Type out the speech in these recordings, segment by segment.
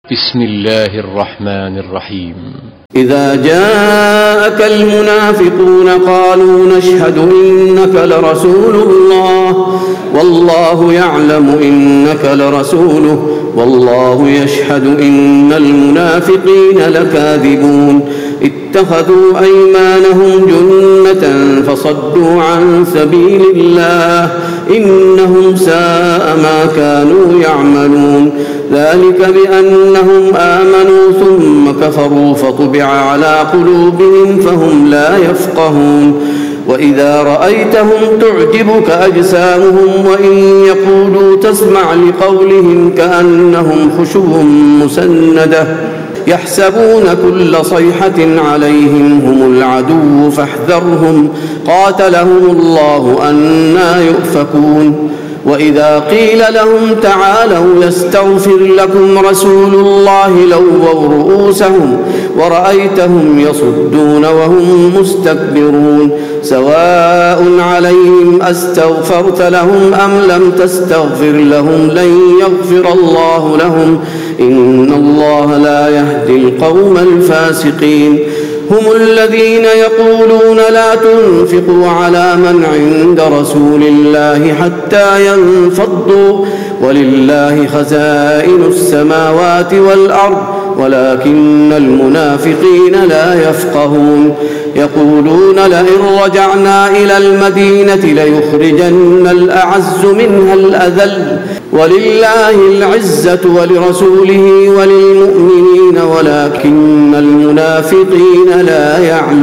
بسم الله الرحمن الرحيم. إذا جاءك المنافقون قالوا نشهد إنك لرسول الله والله يعلم إنك لرسوله والله يشهد إن المنافقين لكاذبون اتخذوا أيمانهم جنة فصدوا عن سبيل الله إنهم ساء ما كانوا يعملون ذلك بأنهم آمنوا ثم كفروا فطبع على قلوبهم فهم لا يفقهون وإذا رأيتهم تعجبك أجسامهم وإن يقولوا تسمع لقولهم كأنهم خشب مسندة يحسبون كل صيحة عليهم هم العدو فاحذرهم قاتلهم الله أنى يؤفكون وإذا قيل لهم تعالوا يستغفر لكم رسول الله لووا رؤوسهم ورأيتهم يصدون وهم مستكبرون سواء عليهم أستغفرت لهم أم لم تستغفر لهم لن يغفر الله لهم إن الله لا يهدي القوم الفاسقين هم الذين يقولون لا تنفقوا على من عند رسول الله حتى ينفضوا ولله خزائن السماوات والأرض ولكن المنافقين لا يفقهون يقولون لئن رجعنا إلى المدينة ليخرجن الأعز منها الأذل ولله العزة ولرسوله وللمؤمنين ولكن المنافقين لا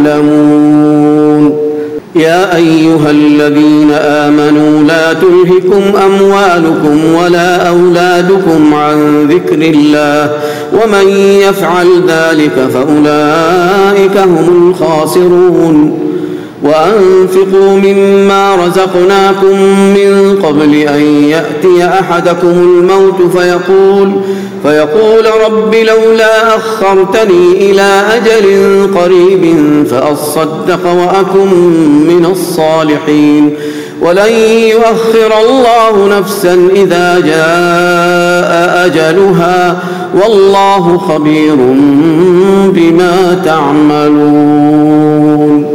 يعلمون يا أيها الذين آمنوا لا تلهكم أموالكم ولا أولادكم عن ذكر الله ومن يفعل ذلك فأولئك هم الخاسرون وأنفقوا مما رزقناكم من قبل أن يأتي أحدكم الموت فيقول رب لولا أخرتني إلى أجل قريب فأصدق وأكن من الصالحين ولن يؤخر الله نفسا إذا جاء أجلها والله خبير بما تعملون.